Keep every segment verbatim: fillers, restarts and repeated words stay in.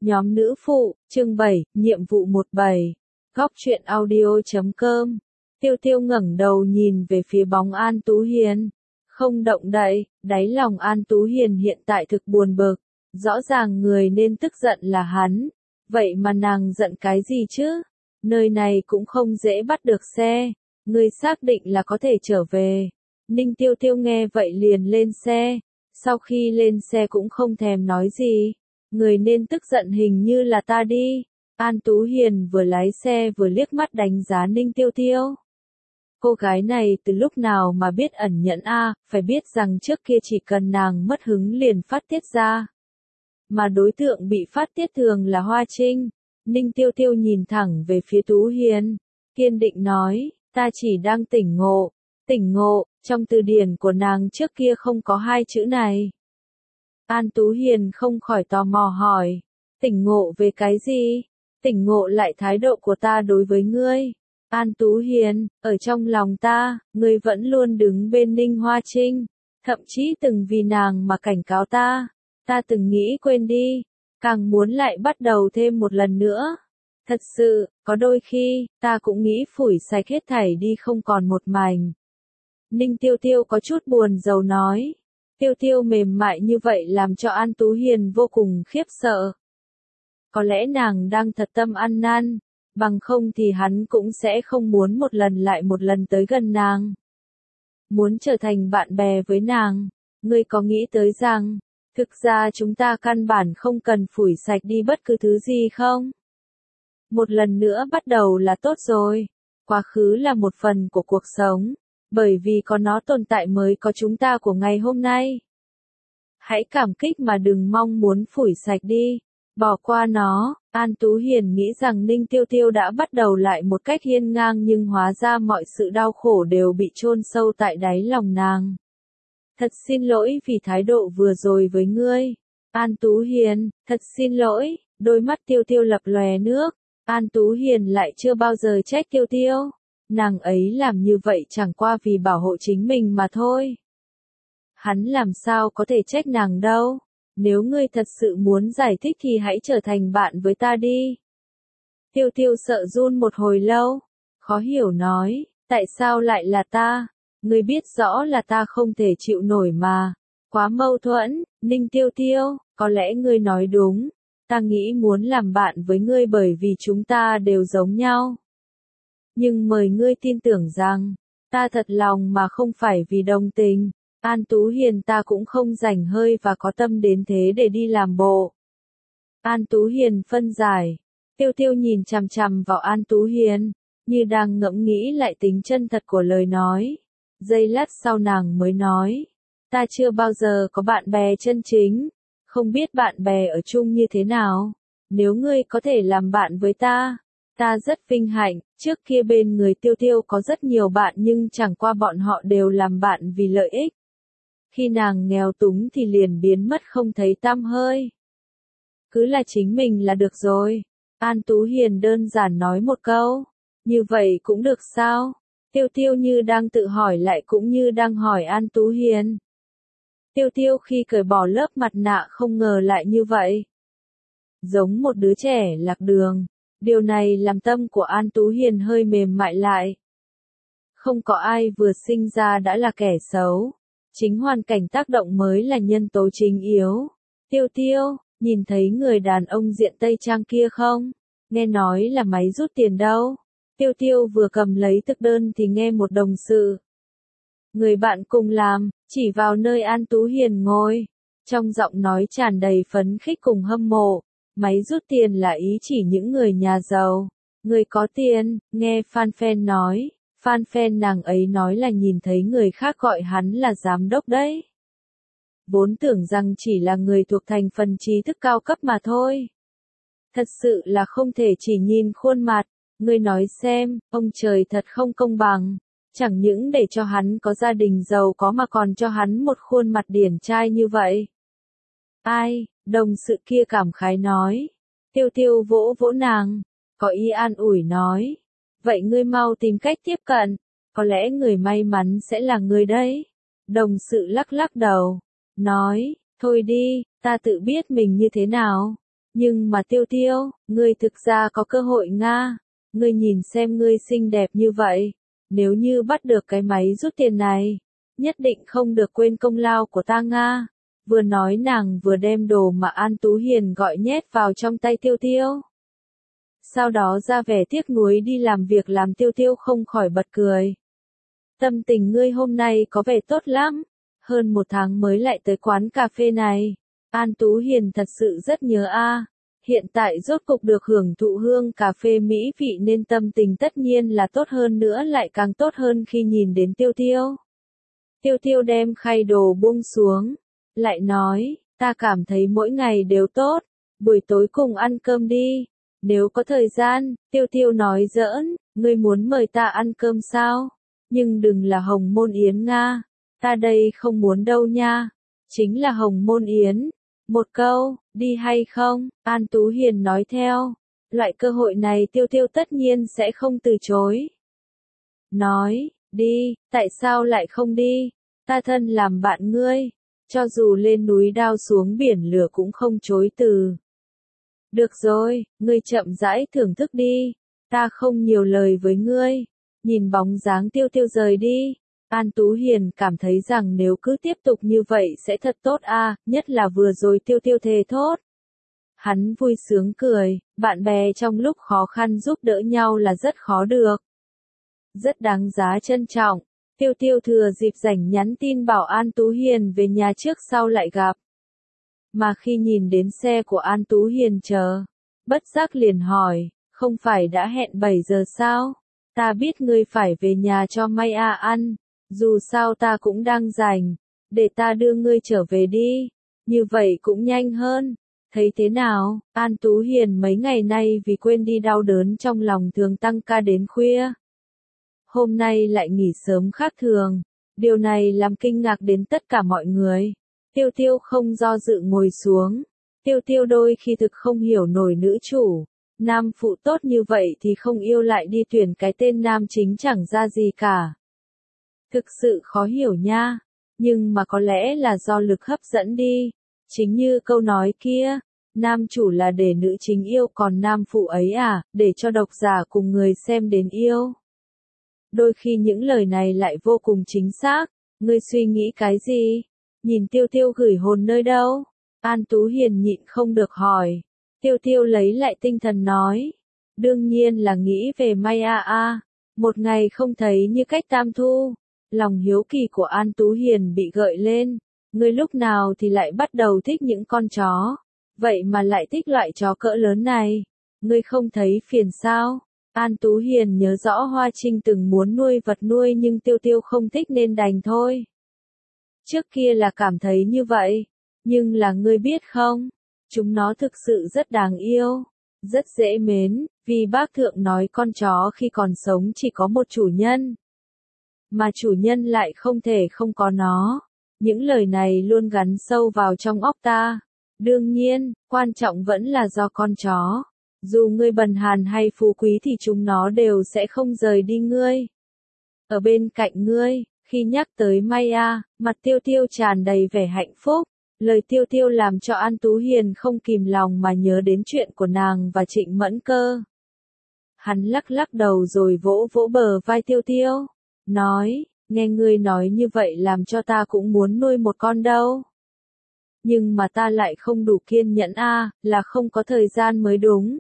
Nhóm nữ phụ, chương bảy, nhiệm vụ một bảy. Góc truyện audio chấm com. Tiêu Tiêu ngẩng đầu nhìn về phía bóng An Tú Hiền. Không động đậy, đáy lòng An Tú Hiền hiện tại thực buồn bực. Rõ ràng người nên tức giận là hắn. Vậy mà nàng giận cái gì chứ? Nơi này cũng không dễ bắt được xe. Ngươi xác định là có thể trở về. Ninh Tiêu Tiêu nghe vậy liền lên xe. Sau khi lên xe cũng không thèm nói gì. Người nên tức giận hình như là ta đi. An Tú Hiền vừa lái xe vừa liếc mắt đánh giá Ninh Tiêu Tiêu. Cô gái này từ lúc nào mà biết ẩn nhẫn a, phải biết rằng trước kia chỉ cần nàng mất hứng liền phát tiết ra. Mà đối tượng bị phát tiết thường là Hoa Trinh. Ninh Tiêu Tiêu nhìn thẳng về phía Tú Hiền, kiên định nói, ta chỉ đang tỉnh ngộ. Tỉnh ngộ, trong từ điển của nàng trước kia không có hai chữ này. An Tú Hiền không khỏi tò mò hỏi, tỉnh ngộ về cái gì? Tỉnh ngộ lại thái độ của ta đối với ngươi. An Tú Hiền, ở trong lòng ta, ngươi vẫn luôn đứng bên Ninh Hoa Trinh, thậm chí từng vì nàng mà cảnh cáo ta. Ta từng nghĩ quên đi, càng muốn lại bắt đầu thêm một lần nữa. Thật sự, có đôi khi, ta cũng nghĩ phủi sạch hết thảy đi không còn một mảnh. Ninh Tiêu Tiêu có chút buồn rầu nói. Tiêu Tiêu mềm mại như vậy làm cho An Tú Hiền vô cùng khiếp sợ. Có lẽ nàng đang thật tâm ăn năn, bằng không thì hắn cũng sẽ không muốn một lần lại một lần tới gần nàng. Muốn trở thành bạn bè với nàng, ngươi có nghĩ tới rằng, thực ra chúng ta căn bản không cần phủi sạch đi bất cứ thứ gì không? Một lần nữa bắt đầu là tốt rồi. Quá khứ là một phần của cuộc sống, bởi vì có nó tồn tại mới có chúng ta của ngày hôm nay. Hãy cảm kích mà đừng mong muốn phủi sạch đi, bỏ qua nó. An Tú Hiền nghĩ rằng Ninh Tiêu Tiêu đã bắt đầu lại một cách hiên ngang nhưng hóa ra mọi sự đau khổ đều bị chôn sâu tại đáy lòng nàng. Thật xin lỗi vì thái độ vừa rồi với ngươi. An Tú Hiền, thật xin lỗi. Đôi mắt Tiêu Tiêu lập lòe nước. An Tú Hiền lại chưa bao giờ trách Tiêu Tiêu. Nàng ấy làm như vậy chẳng qua vì bảo hộ chính mình mà thôi. Hắn làm sao có thể trách nàng đâu. Nếu ngươi thật sự muốn giải thích thì hãy trở thành bạn với ta đi. Tiêu Tiêu sợ run một hồi lâu. Khó hiểu nói, tại sao lại là ta? Ngươi biết rõ là ta không thể chịu nổi mà. Quá mâu thuẫn. Ninh Tiêu Tiêu, có lẽ ngươi nói đúng. Ta nghĩ muốn làm bạn với ngươi bởi vì chúng ta đều giống nhau. Nhưng mời ngươi tin tưởng rằng, ta thật lòng mà không phải vì đồng tình. An Tú Hiền, ta cũng không rảnh hơi và có tâm đến thế để đi làm bộ. An Tú Hiền phân giải. Tiêu Tiêu nhìn chằm chằm vào An Tú Hiền, như đang ngẫm nghĩ lại tính chân thật của lời nói. Giây lát sau nàng mới nói, ta chưa bao giờ có bạn bè chân chính, không biết bạn bè ở chung như thế nào. Nếu ngươi có thể làm bạn với ta, ta rất vinh hạnh. Trước kia bên người Tiêu Tiêu có rất nhiều bạn nhưng chẳng qua bọn họ đều làm bạn vì lợi ích. Khi nàng nghèo túng thì liền biến mất không thấy tăm hơi. Cứ là chính mình là được rồi. An Tú Hiền đơn giản nói một câu. Như vậy cũng được sao? Tiêu Tiêu như đang tự hỏi lại cũng như đang hỏi An Tú Hiền. Tiêu Tiêu khi cởi bỏ lớp mặt nạ không ngờ lại như vậy. Giống một đứa trẻ lạc đường. Điều này làm tâm của An Tú Hiền hơi mềm mại lại. Không có ai vừa sinh ra đã là kẻ xấu. Chính hoàn cảnh tác động mới là nhân tố chính yếu. Tiêu Tiêu, nhìn thấy người đàn ông diện Tây Trang kia không? Nghe nói là máy rút tiền đâu. Tiêu Tiêu vừa cầm lấy thực đơn thì nghe một đồng sự. Người bạn cùng làm, chỉ vào nơi An Tú Hiền ngồi. Trong giọng nói tràn đầy phấn khích cùng hâm mộ. Máy rút tiền là ý chỉ những người nhà giàu. Người có tiền, nghe Phan Phen nói. Phan Phen nàng ấy nói là nhìn thấy người khác gọi hắn là giám đốc đấy. Vốn tưởng rằng chỉ là người thuộc thành phần trí thức cao cấp mà thôi. Thật sự là không thể chỉ nhìn khuôn mặt. Ngươi nói xem, ông trời thật không công bằng. Chẳng những để cho hắn có gia đình giàu có mà còn cho hắn một khuôn mặt điển trai như vậy. Ai, đồng sự kia cảm khái nói. Tiêu Tiêu vỗ vỗ nàng, có ý an ủi nói. Vậy ngươi mau tìm cách tiếp cận, có lẽ người may mắn sẽ là ngươi đấy. Đồng sự lắc lắc đầu, nói, thôi đi, ta tự biết mình như thế nào. Nhưng mà Tiêu Tiêu, ngươi thực ra có cơ hội Nga. Ngươi nhìn xem ngươi xinh đẹp như vậy. Nếu như bắt được cái máy rút tiền này, nhất định không được quên công lao của ta Nga. Vừa nói nàng vừa đem đồ mà An Tú Hiền gọi nhét vào trong tay Tiêu Tiêu. Sau đó ra vẻ tiếc nuối đi làm việc làm Tiêu Tiêu không khỏi bật cười. Tâm tình ngươi hôm nay có vẻ tốt lắm. Hơn một tháng mới lại tới quán cà phê này. An Tú Hiền thật sự rất nhớ a. Hiện tại rốt cục được hưởng thụ hương cà phê mỹ vị nên tâm tình tất nhiên là tốt hơn nữa, lại càng tốt hơn khi nhìn đến Tiêu Tiêu. Tiêu Tiêu đem khay đồ buông xuống, lại nói, ta cảm thấy mỗi ngày đều tốt, buổi tối cùng ăn cơm đi. Nếu có thời gian, Tiêu Tiêu nói giỡn, ngươi muốn mời ta ăn cơm sao? Nhưng đừng là Hồng Môn Yến Nga, ta đây không muốn đâu nha. Chính là Hồng Môn Yến. Một câu, đi hay không? An Tú Hiền nói theo. Loại cơ hội này Tiêu Tiêu tất nhiên sẽ không từ chối. Nói, đi, tại sao lại không đi? Ta thân làm bạn ngươi, cho dù lên núi đao xuống biển lửa cũng không chối từ. Được rồi, ngươi chậm rãi thưởng thức đi, ta không nhiều lời với ngươi. Nhìn bóng dáng Tiêu Tiêu rời đi, An Tú Hiền cảm thấy rằng nếu cứ tiếp tục như vậy sẽ thật tốt a, nhất là vừa rồi Tiêu Tiêu thề thốt. Hắn vui sướng cười, bạn bè trong lúc khó khăn giúp đỡ nhau là rất khó được. Rất đáng giá trân trọng. Tiêu Tiêu thừa dịp rảnh nhắn tin bảo An Tú Hiền về nhà trước sau lại gặp. Mà khi nhìn đến xe của An Tú Hiền chờ, bất giác liền hỏi, không phải đã hẹn bảy giờ sao? Ta biết ngươi phải về nhà cho May A ăn, dù sao ta cũng đang rảnh, để ta đưa ngươi trở về đi, như vậy cũng nhanh hơn. Thấy thế nào? An Tú Hiền mấy ngày nay vì quên đi đau đớn trong lòng thường tăng ca đến khuya. Hôm nay lại nghỉ sớm khác thường, điều này làm kinh ngạc đến tất cả mọi người. Tiêu Tiêu không do dự ngồi xuống. Tiêu Tiêu đôi khi thực không hiểu nổi nữ chủ. Nam phụ tốt như vậy thì không yêu lại đi tuyển cái tên nam chính chẳng ra gì cả. Thực sự khó hiểu nha. Nhưng mà có lẽ là do lực hấp dẫn đi. Chính như câu nói kia, nam chủ là để nữ chính yêu còn nam phụ ấy à, để cho độc giả cùng người xem đến yêu. Đôi khi những lời này lại vô cùng chính xác. Ngươi suy nghĩ cái gì? Nhìn Tiêu Tiêu gửi hồn nơi đâu? An Tú Hiền nhịn không được hỏi. Tiêu Tiêu lấy lại tinh thần nói. Đương nhiên là nghĩ về May A A. Một ngày không thấy như cách tam thu. Lòng hiếu kỳ của An Tú Hiền bị gợi lên. Ngươi lúc nào thì lại bắt đầu thích những con chó. Vậy mà lại thích loại chó cỡ lớn này. Ngươi không thấy phiền sao? An Tú Hiền nhớ rõ Hoa Trinh từng muốn nuôi vật nuôi nhưng Tiêu Tiêu không thích nên đành thôi. Trước kia là cảm thấy như vậy. Nhưng là ngươi biết không? Chúng nó thực sự rất đáng yêu. Rất dễ mến, vì bác thượng nói con chó khi còn sống chỉ có một chủ nhân. Mà chủ nhân lại không thể không có nó. Những lời này luôn gắn sâu vào trong óc ta. Đương nhiên, quan trọng vẫn là do con chó. Dù ngươi bần hàn hay phú quý thì chúng nó đều sẽ không rời đi ngươi. Ở bên cạnh ngươi, khi nhắc tới Maya, mặt Tiêu Tiêu tràn đầy vẻ hạnh phúc. Lời Tiêu Tiêu làm cho An Tú Hiền không kìm lòng mà nhớ đến chuyện của nàng và Trịnh Mẫn Cơ. Hắn lắc lắc đầu rồi vỗ vỗ bờ vai Tiêu Tiêu. Nói, nghe ngươi nói như vậy làm cho ta cũng muốn nuôi một con đâu. Nhưng mà ta lại không đủ kiên nhẫn a, là không có thời gian mới đúng.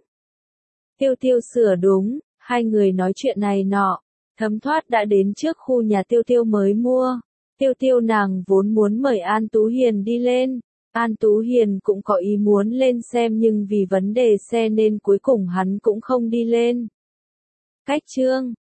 Tiêu Tiêu sửa đúng, hai người nói chuyện này nọ. Thấm thoát đã đến trước khu nhà Tiêu Tiêu mới mua. Tiêu Tiêu nàng vốn muốn mời An Tú Hiền đi lên. An Tú Hiền cũng có ý muốn lên xem nhưng vì vấn đề xe nên cuối cùng hắn cũng không đi lên. Cách chương